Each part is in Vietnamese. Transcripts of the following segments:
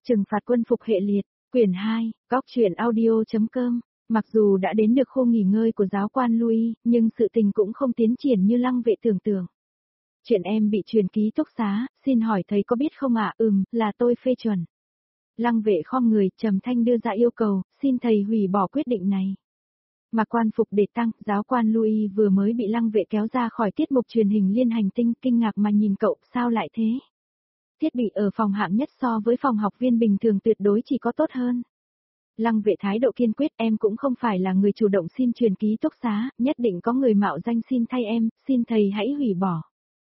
Trừng phạt quân phục hệ liệt, quyển 2, góc truyện audio.com. Mặc dù đã đến được khu nghỉ ngơi của giáo quan Louis, nhưng sự tình cũng không tiến triển như Lăng Vệ tưởng tượng. Chuyện em bị truyền ký túc xá, xin hỏi thầy có biết không ạ? Là tôi phê chuẩn. Lăng Vệ khom người, trầm thanh đưa ra yêu cầu, xin thầy hủy bỏ quyết định này. Mặc quan phục để tăng, giáo quan Louis vừa mới bị Lăng Vệ kéo ra khỏi tiết mục truyền hình Liên Hành Tinh, kinh ngạc mà nhìn cậu, sao lại thế? Thiết bị ở phòng hạng nhất so với phòng học viên bình thường tuyệt đối chỉ có tốt hơn. Lăng Vệ thái độ kiên quyết, em cũng không phải là người chủ động xin truyền ký túc xá, nhất định có người mạo danh xin thay em, xin thầy hãy hủy bỏ.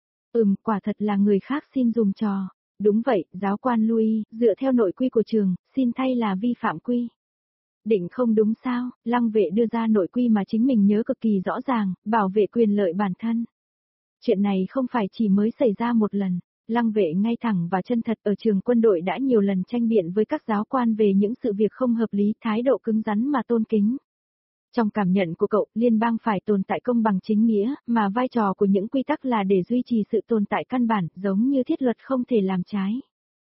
Quả thật là người khác xin dùng trò. Đúng vậy, giáo quan Louis, dựa theo nội quy của trường, xin thay là vi phạm quy định không đúng sao? Lăng Vệ đưa ra nội quy mà chính mình nhớ cực kỳ rõ ràng, bảo vệ quyền lợi bản thân. Chuyện này không phải chỉ mới xảy ra một lần. Lăng Vệ ngay thẳng và chân thật, ở trường quân đội đã nhiều lần tranh biện với các giáo quan về những sự việc không hợp lý, thái độ cứng rắn mà tôn kính. Trong cảm nhận của cậu, liên bang phải tồn tại công bằng chính nghĩa, mà vai trò của những quy tắc là để duy trì sự tồn tại căn bản, giống như thiết luật không thể làm trái.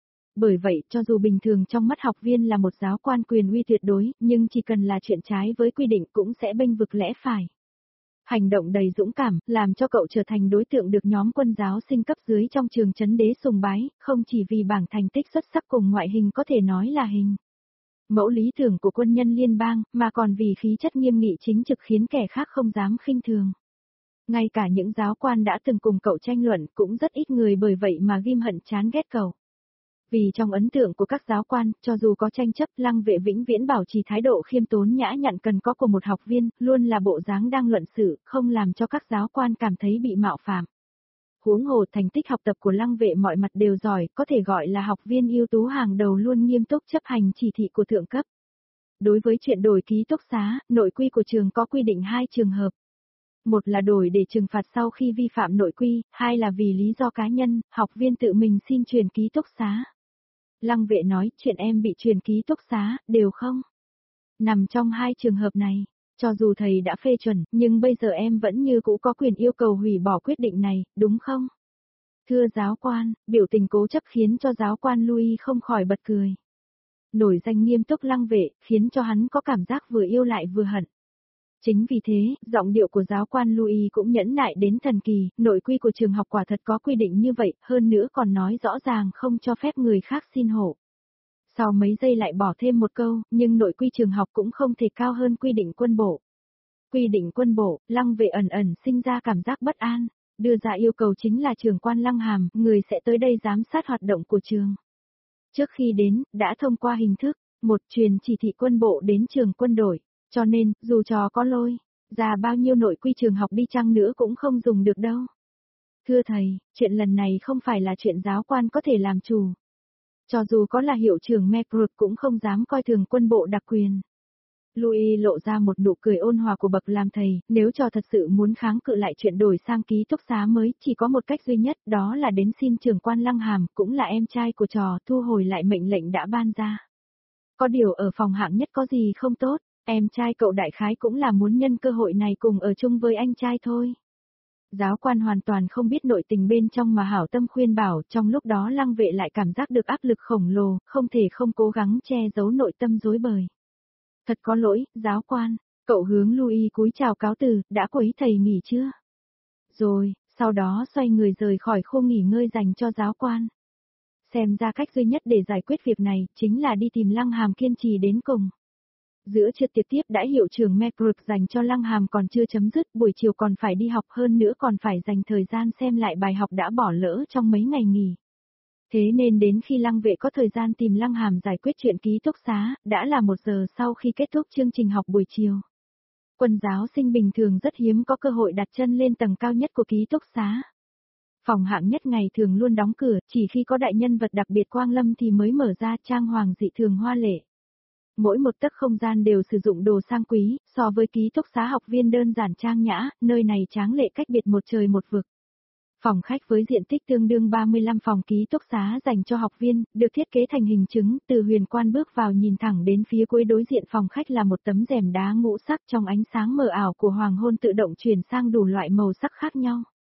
Bởi vậy, cho dù bình thường trong mắt học viên là một giáo quan quyền uy tuyệt đối, nhưng chỉ cần là chuyện trái với quy định cũng sẽ bênh vực lẽ phải. Hành động đầy dũng cảm, làm cho cậu trở thành đối tượng được nhóm quân giáo sinh cấp dưới trong trường trấn đế sùng bái, không chỉ vì bảng thành tích xuất sắc cùng ngoại hình có thể nói là hình mẫu lý tưởng của quân nhân liên bang, mà còn vì khí chất nghiêm nghị chính trực khiến kẻ khác không dám khinh thường. Ngay cả những giáo quan đã từng cùng cậu tranh luận cũng rất ít người bởi vậy mà ghim hận chán ghét cậu. Vì trong ấn tượng của các giáo quan, cho dù có tranh chấp, Lăng Vệ vĩnh viễn bảo trì thái độ khiêm tốn nhã nhặn cần có của một học viên, luôn là bộ dáng đang luận sự, không làm cho các giáo quan cảm thấy bị mạo phạm. Huống hồ thành tích học tập của Lăng Vệ mọi mặt đều giỏi, có thể gọi là học viên ưu tú hàng đầu, luôn nghiêm túc chấp hành chỉ thị của thượng cấp. Đối với chuyện đổi ký túc xá, nội quy của trường có quy định 2 trường hợp. Một là đổi để trừng phạt sau khi vi phạm nội quy, hai là vì lý do cá nhân, học viên tự mình xin truyền ký túc xá. Lăng Vệ nói, chuyện em bị truyền ký túc xá, đều không nằm trong 2 trường hợp này. Cho dù thầy đã phê chuẩn, nhưng bây giờ em vẫn như cũ có quyền yêu cầu hủy bỏ quyết định này, đúng không? Thưa giáo quan, biểu tình cố chấp khiến cho giáo quan Louis không khỏi bật cười. Nổi danh nghiêm túc Lăng Vệ, khiến cho hắn có cảm giác vừa yêu lại vừa hận. Chính vì thế, giọng điệu của giáo quan Louis cũng nhẫn nại đến thần kỳ, nội quy của trường học quả thật có quy định như vậy, hơn nữa còn nói rõ ràng không cho phép người khác xin hộ. Sau mấy giây lại bỏ thêm một câu, nhưng nội quy trường học cũng không thể cao hơn quy định quân bộ. Quy định quân bộ, Lăng Vệ ẩn ẩn sinh ra cảm giác bất an, đưa ra yêu cầu chính là trưởng quan Lăng Hàm, người sẽ tới đây giám sát hoạt động của trường. Trước khi đến, đã thông qua hình thức, một truyền chỉ thị quân bộ đến trường quân đội, cho nên, dù trò có lôi ra bao nhiêu nội quy trường học đi chăng nữa cũng không dùng được đâu. Thưa thầy, chuyện lần này không phải là chuyện giáo quan có thể làm chủ. Cho dù có là hiệu trưởng Macroot cũng không dám coi thường quân bộ đặc quyền. Louis lộ ra một nụ cười ôn hòa của bậc làm thầy, nếu trò thật sự muốn kháng cự lại chuyện đổi sang ký túc xá mới, chỉ có một cách duy nhất, đó là đến xin trưởng quan Lăng Hàm, cũng là em trai của trò, thu hồi lại mệnh lệnh đã ban ra. Có điều ở phòng hạng nhất có gì không tốt, em trai cậu đại khái cũng là muốn nhân cơ hội này cùng ở chung với anh trai thôi. Giáo quan hoàn toàn không biết nội tình bên trong mà hảo tâm khuyên bảo, trong lúc đó Lăng Vệ lại cảm giác được áp lực khổng lồ, không thể không cố gắng che giấu nội tâm rối bời. Thật có lỗi, giáo quan, cậu hướng Louis cúi chào cáo từ, đã quấy thầy nghỉ chưa? Rồi, sau đó xoay người rời khỏi khu nghỉ ngơi dành cho giáo quan. Xem ra cách duy nhất để giải quyết việc này, chính là đi tìm Lăng Hàm kiên trì đến cùng. Giữa trưa tiệc tiếp đã hiệu trưởng Macroot dành cho Lăng Hàm còn chưa chấm dứt, buổi chiều còn phải đi học, hơn nữa còn phải dành thời gian xem lại bài học đã bỏ lỡ trong mấy ngày nghỉ. Thế nên đến khi Lăng Vệ có thời gian tìm Lăng Hàm giải quyết chuyện ký túc xá, đã là 1 giờ sau khi kết thúc chương trình học buổi chiều. Quân giáo sinh bình thường rất hiếm có cơ hội đặt chân lên tầng cao nhất của ký túc xá. Phòng hạng nhất ngày thường luôn đóng cửa, chỉ khi có đại nhân vật đặc biệt quang lâm thì mới mở ra, trang hoàng dị thường hoa lệ. Mỗi một tấc không gian đều sử dụng đồ sang quý, so với ký túc xá học viên đơn giản trang nhã, nơi này tráng lệ cách biệt một trời một vực. Phòng khách với diện tích tương đương 35 phòng ký túc xá dành cho học viên, được thiết kế thành hình trứng, từ huyền quan bước vào nhìn thẳng đến phía cuối đối diện phòng khách là một tấm rèm đá ngũ sắc, trong ánh sáng mờ ảo của hoàng hôn tự động chuyển sang đủ loại màu sắc khác nhau.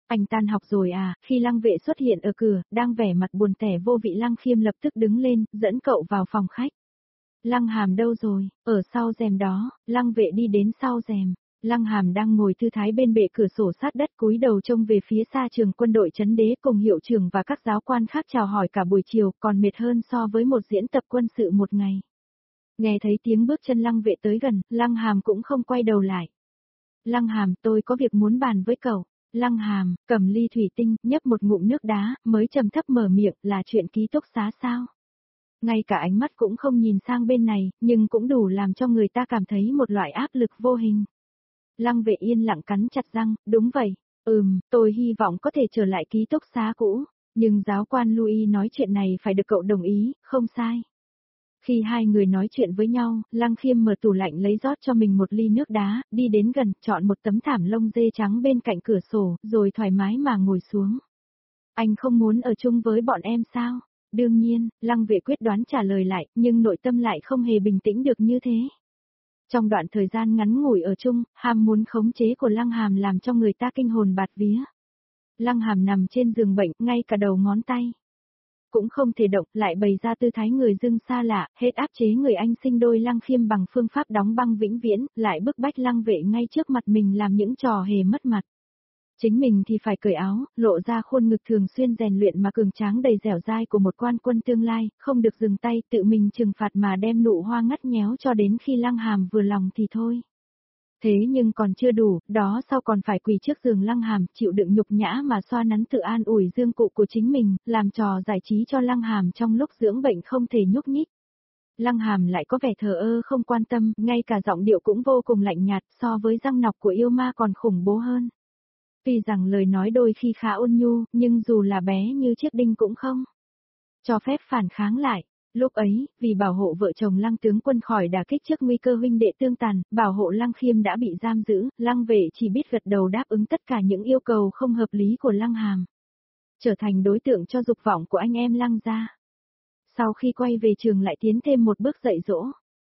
Anh tan học rồi à? Khi Lăng Vệ xuất hiện ở cửa, đang vẻ mặt buồn tẻ vô vị, Lăng Khiêm lập tức đứng lên, dẫn cậu vào phòng khách. Lăng Hàm đâu rồi? Ở sau rèm đó. Lăng Vệ đi đến sau rèm. Lăng Hàm đang ngồi thư thái bên bệ cửa sổ sát đất, cúi đầu trông về phía xa trường quân đội trấn đế cùng hiệu trưởng và các giáo quan khác chào hỏi cả buổi chiều, còn mệt hơn so với một diễn tập quân sự một ngày. Nghe thấy tiếng bước chân Lăng Vệ tới gần, Lăng Hàm cũng không quay đầu lại. Lăng Hàm, tôi có việc muốn bàn với cậu. Lăng Hàm, cầm ly thủy tinh, nhấp một ngụm nước đá, mới trầm thấp mở miệng, là chuyện ký túc xá sao? Ngay cả ánh mắt cũng không nhìn sang bên này, nhưng cũng đủ làm cho người ta cảm thấy một loại áp lực vô hình. Lăng Vệ yên lặng cắn chặt răng, đúng vậy, tôi hy vọng có thể trở lại ký túc xá cũ, nhưng giáo quan Louis nói chuyện này phải được cậu đồng ý, không sai. Khi hai người nói chuyện với nhau, Lăng Khiêm mở tủ lạnh lấy rót cho mình một ly nước đá, đi đến gần, chọn một tấm thảm lông dê trắng bên cạnh cửa sổ, rồi thoải mái mà ngồi xuống. Anh không muốn ở chung với bọn em sao? Đương nhiên, Lăng Vệ quyết đoán trả lời lại, nhưng nội tâm lại không hề bình tĩnh được như thế. Trong đoạn thời gian ngắn ngủi ở chung, ham muốn khống chế của Lăng Hàm làm cho người ta kinh hồn bạt vía. Lăng Hàm nằm trên giường bệnh, ngay cả đầu ngón tay cũng không thể động, lại bày ra tư thái người dưng xa lạ, hết áp chế người anh sinh đôi Lăng Khiêm bằng phương pháp đóng băng vĩnh viễn, lại bức bách Lăng Vệ ngay trước mặt mình làm những trò hề mất mặt. Chính mình thì phải cởi áo, lộ ra khuôn ngực thường xuyên rèn luyện mà cường tráng đầy dẻo dai của một quan quân tương lai, không được dừng tay tự mình trừng phạt mà đem nụ hoa ngắt nhéo cho đến khi Lăng Hàm vừa lòng thì thôi. Thế nhưng còn chưa đủ, đó sau còn phải quỳ trước giường Lăng Hàm, chịu đựng nhục nhã mà xoa nắn tự an ủi dương cụ của chính mình, làm trò giải trí cho Lăng Hàm trong lúc dưỡng bệnh không thể nhúc nhích. Lăng Hàm lại có vẻ thờ ơ không quan tâm, ngay cả giọng điệu cũng vô cùng lạnh nhạt, so với răng nọc của yêu ma còn khủng bố hơn. Tuy rằng lời nói đôi khi khá ôn nhu, nhưng dù là bé như chiếc đinh cũng không cho phép phản kháng lại. Lúc ấy, vì bảo hộ vợ chồng Lăng tướng quân khỏi đả kích trước nguy cơ huynh đệ tương tàn, bảo hộ Lăng Khiêm đã bị giam giữ, Lăng Vệ chỉ biết gật đầu đáp ứng tất cả những yêu cầu không hợp lý của Lăng Hàm. Trở thành đối tượng cho dục vọng của anh em Lăng gia. Sau khi quay về trường lại tiến thêm một bước dạy dỗ.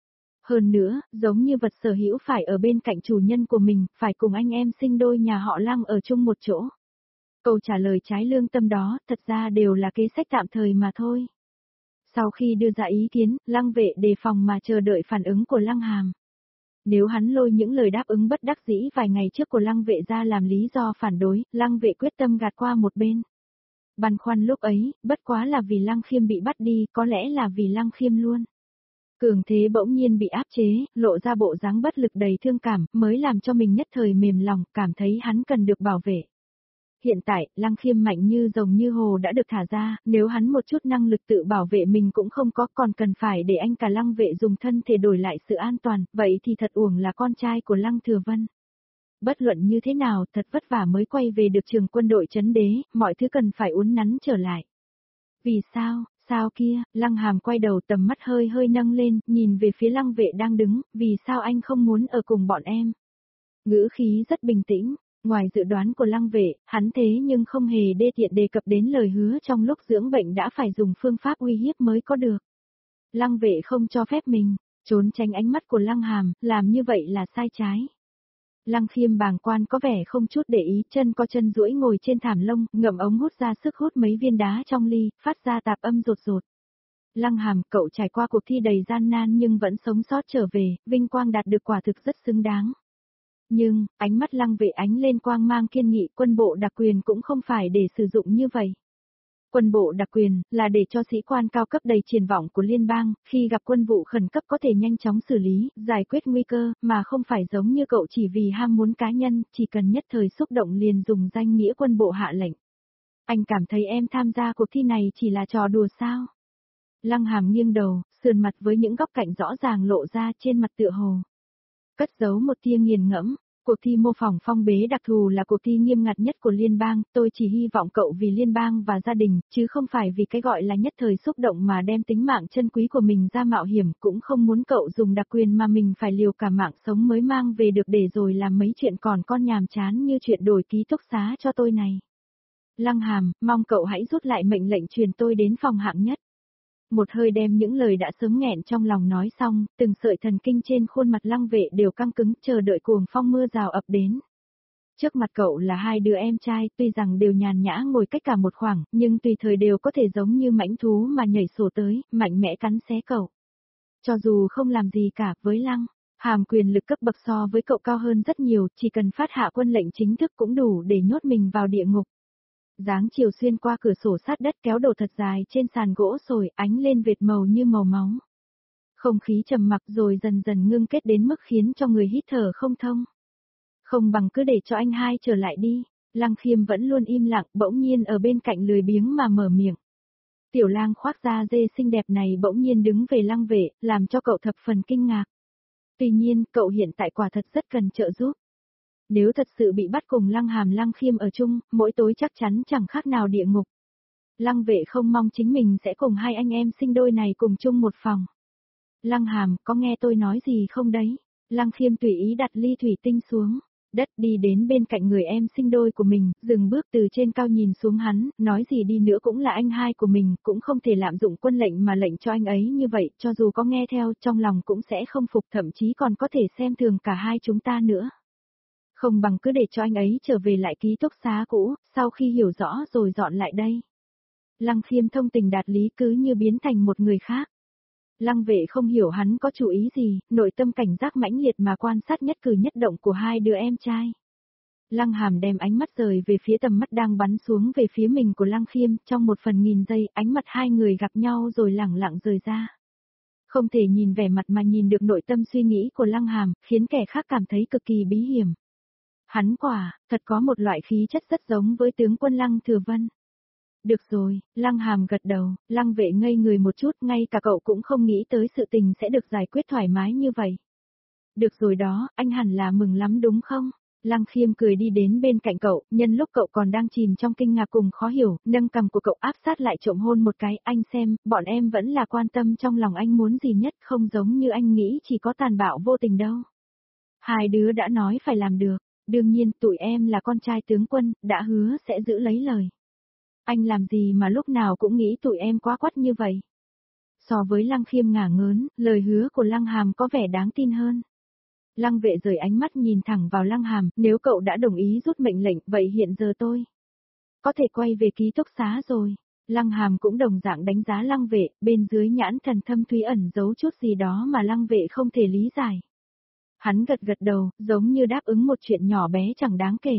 Hơn nữa, giống như vật sở hữu phải ở bên cạnh chủ nhân của mình, phải cùng anh em sinh đôi nhà họ Lăng ở chung một chỗ. Câu trả lời trái lương tâm đó, thật ra đều là kế sách tạm thời mà thôi. Sau khi đưa ra ý kiến, Lăng Vệ đề phòng mà chờ đợi phản ứng của Lăng Hàm. Nếu hắn lôi những lời đáp ứng bất đắc dĩ vài ngày trước của Lăng Vệ ra làm lý do phản đối, Lăng Vệ quyết tâm gạt qua một bên. Băn khoăn lúc ấy, bất quá là vì Lăng Khiêm bị bắt đi, có lẽ là vì Lăng Khiêm luôn. Cường thế bỗng nhiên bị áp chế, lộ ra bộ dáng bất lực đầy thương cảm, mới làm cho mình nhất thời mềm lòng, cảm thấy hắn cần được bảo vệ. Hiện tại, Lăng Khiêm mạnh như rồng như hồ đã được thả ra, nếu hắn một chút năng lực tự bảo vệ mình cũng không có, còn cần phải để anh cả Lăng Vệ dùng thân thể đổi lại sự an toàn, vậy thì thật uổng là con trai của Lăng Thừa Vân. Bất luận như thế nào, thật vất vả mới quay về được trường quân đội trấn đế, mọi thứ cần phải uốn nắn trở lại. Vì sao, sao kia, Lăng Hàm quay đầu tầm mắt hơi hơi nâng lên, nhìn về phía Lăng Vệ đang đứng, vì sao anh không muốn ở cùng bọn em? Ngữ khí rất bình tĩnh. Ngoài dự đoán của Lăng Vệ, hắn thế nhưng không hề đê tiện đề cập đến lời hứa trong lúc dưỡng bệnh đã phải dùng phương pháp uy hiếp mới có được. Lăng Vệ không cho phép mình trốn tránh ánh mắt của Lăng Hàm, làm như vậy là sai trái. Lăng Khiêm bàng quan có vẻ không chút để ý, chân co chân duỗi ngồi trên thảm lông, ngậm ống hút ra sức hút mấy viên đá trong ly, phát ra tạp âm rột rột. Lăng Hàm, cậu trải qua cuộc thi đầy gian nan nhưng vẫn sống sót trở về, vinh quang đạt được quả thực rất xứng đáng. Nhưng, ánh mắt Lăng Vệ ánh lên quang mang kiên nghị, quân bộ đặc quyền cũng không phải để sử dụng như vậy. Quân bộ đặc quyền, là để cho sĩ quan cao cấp đầy triển vọng của liên bang, khi gặp quân vụ khẩn cấp có thể nhanh chóng xử lý, giải quyết nguy cơ, mà không phải giống như cậu chỉ vì ham muốn cá nhân, chỉ cần nhất thời xúc động liền dùng danh nghĩa quân bộ hạ lệnh. Anh cảm thấy em tham gia cuộc thi này chỉ là trò đùa sao? Lăng Hàm nghiêng đầu, sườn mặt với những góc cạnh rõ ràng lộ ra trên mặt tựa hồ. Cất giấu một tia nghiền ngẫm, cuộc thi mô phỏng phong bế đặc thù là cuộc thi nghiêm ngặt nhất của liên bang, tôi chỉ hy vọng cậu vì liên bang và gia đình, chứ không phải vì cái gọi là nhất thời xúc động mà đem tính mạng chân quý của mình ra mạo hiểm, cũng không muốn cậu dùng đặc quyền mà mình phải liều cả mạng sống mới mang về được để rồi làm mấy chuyện còn con nhàm chán như chuyện đổi ký túc xá cho tôi này. Lăng Hàm, mong cậu hãy rút lại mệnh lệnh truyền tôi đến phòng hạng nhất. Một hơi đem những lời đã sớm nghẹn trong lòng nói xong, từng sợi thần kinh trên khuôn mặt Lăng Vệ đều căng cứng chờ đợi cuồng phong mưa rào ập đến. Trước mặt cậu là hai đứa em trai, tuy rằng đều nhàn nhã ngồi cách cả một khoảng, nhưng tùy thời đều có thể giống như mãnh thú mà nhảy sổ tới, mạnh mẽ cắn xé cậu. Cho dù không làm gì cả, với Lăng Hàm quyền lực cấp bậc so với cậu cao hơn rất nhiều, chỉ cần phát hạ quân lệnh chính thức cũng đủ để nhốt mình vào địa ngục. Dáng chiều xuyên qua cửa sổ sát đất kéo đổ thật dài trên sàn gỗ sồi, ánh lên vệt màu như màu máu. Không khí trầm mặc rồi dần dần ngưng kết đến mức khiến cho người hít thở không thông. Không bằng cứ để cho anh hai trở lại đi. Lăng Khiêm vẫn luôn im lặng, bỗng nhiên ở bên cạnh lười biếng mà mở miệng. Tiểu lang khoác da dê xinh đẹp này bỗng nhiên đứng về Lăng Vệ, làm cho cậu thập phần kinh ngạc. Tuy nhiên, cậu hiện tại quả thật rất cần trợ giúp. Nếu thật sự bị bắt cùng Lăng Hàm Lăng Khiêm ở chung, mỗi tối chắc chắn chẳng khác nào địa ngục. Lăng Vệ không mong chính mình sẽ cùng hai anh em sinh đôi này cùng chung một phòng. Lăng Hàm, có nghe tôi nói gì không đấy? Lăng Khiêm tùy ý đặt ly thủy tinh xuống. Đất đi đến bên cạnh người em sinh đôi của mình, dừng bước từ trên cao nhìn xuống hắn, nói gì đi nữa cũng là anh hai của mình, cũng không thể lạm dụng quân lệnh mà lệnh cho anh ấy như vậy, cho dù có nghe theo, trong lòng cũng sẽ không phục, thậm chí còn có thể xem thường cả hai chúng ta nữa. Không bằng cứ để cho anh ấy trở về lại ký túc xá cũ, sau khi hiểu rõ rồi dọn lại đây. Lăng Khiêm thông tình đạt lý cứ như biến thành một người khác. Lăng Vệ không hiểu hắn có chủ ý gì, nội tâm cảnh giác mãnh liệt mà quan sát nhất cử nhất động của hai đứa em trai. Lăng Hàm đem ánh mắt rời về phía tầm mắt đang bắn xuống về phía mình của Lăng Khiêm, trong một phần nghìn giây, ánh mặt hai người gặp nhau rồi lẳng lặng rời ra. Không thể nhìn vẻ mặt mà nhìn được nội tâm suy nghĩ của Lăng Hàm, khiến kẻ khác cảm thấy cực kỳ bí hiểm. Hắn thật có một loại khí chất rất giống với tướng quân Lăng Thừa Vân. Được rồi, Lăng Hàm gật đầu, Lăng Vệ ngây người một chút, ngay cả cậu cũng không nghĩ tới sự tình sẽ được giải quyết thoải mái như vậy. Được rồi đó, anh hẳn là mừng lắm đúng không? Lăng Khiêm cười đi đến bên cạnh cậu, nhân lúc cậu còn đang chìm trong kinh ngạc cùng khó hiểu, nâng cằm của cậu áp sát lại trộm hôn một cái, anh xem, bọn em vẫn là quan tâm trong lòng anh muốn gì nhất, không giống như anh nghĩ chỉ có tàn bạo vô tình đâu. Hai đứa đã nói phải làm được, đương nhiên tụi em là con trai tướng quân, đã hứa sẽ giữ lấy lời. Anh làm gì mà lúc nào cũng nghĩ tụi em quá quắt như vậy. So với Lăng Khiêm ngả ngớn, lời hứa của Lăng Hàm có vẻ đáng tin hơn. Lăng Vệ rời ánh mắt nhìn thẳng vào Lăng Hàm, nếu cậu đã đồng ý rút mệnh lệnh, vậy hiện giờ tôi có thể quay về ký túc xá rồi. Lăng Hàm cũng đồng dạng đánh giá Lăng Vệ, bên dưới nhãn thần thâm thúy ẩn giấu chút gì đó mà Lăng Vệ không thể lý giải. Hắn gật gật đầu, giống như đáp ứng một chuyện nhỏ bé chẳng đáng kể.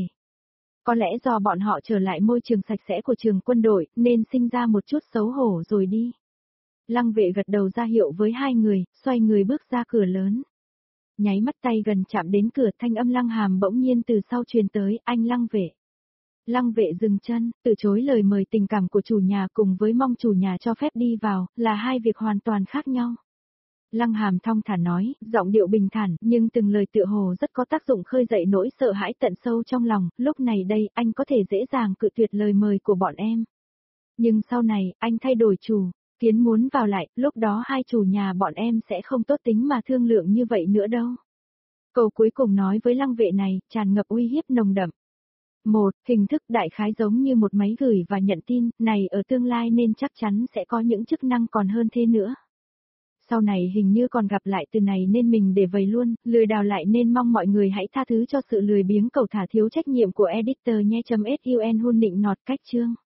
Có lẽ do bọn họ trở lại môi trường sạch sẽ của trường quân đội, nên sinh ra một chút xấu hổ rồi đi. Lăng Vệ gật đầu ra hiệu với hai người, xoay người bước ra cửa lớn. Nháy mắt tay gần chạm đến cửa, thanh âm Lăng Hàm bỗng nhiên từ sau truyền tới, anh Lăng Vệ. Lăng Vệ dừng chân, từ chối lời mời tình cảm của chủ nhà cùng với mong chủ nhà cho phép đi vào, là hai việc hoàn toàn khác nhau. Lăng Hàm thong thả nói, giọng điệu bình thản, nhưng từng lời tựa hồ rất có tác dụng khơi dậy nỗi sợ hãi tận sâu trong lòng, lúc này đây, anh có thể dễ dàng cự tuyệt lời mời của bọn em. Nhưng sau này, anh thay đổi chủ, Kiến muốn vào lại, lúc đó hai chủ nhà bọn em sẽ không tốt tính mà thương lượng như vậy nữa đâu. Câu cuối cùng nói với Lăng Vệ này, tràn ngập uy hiếp nồng đậm. Một, hình thức đại khái giống như một máy gửi và nhận tin, này ở tương lai nên chắc chắn sẽ có những chức năng còn hơn thế nữa. Sau này hình như còn gặp lại từ này nên mình để vầy luôn, lười đào lại nên mong mọi người hãy tha thứ cho sự lười biếng cẩu thả thiếu trách nhiệm của editor nhé. Sun Hun nịnh nọt cách chương.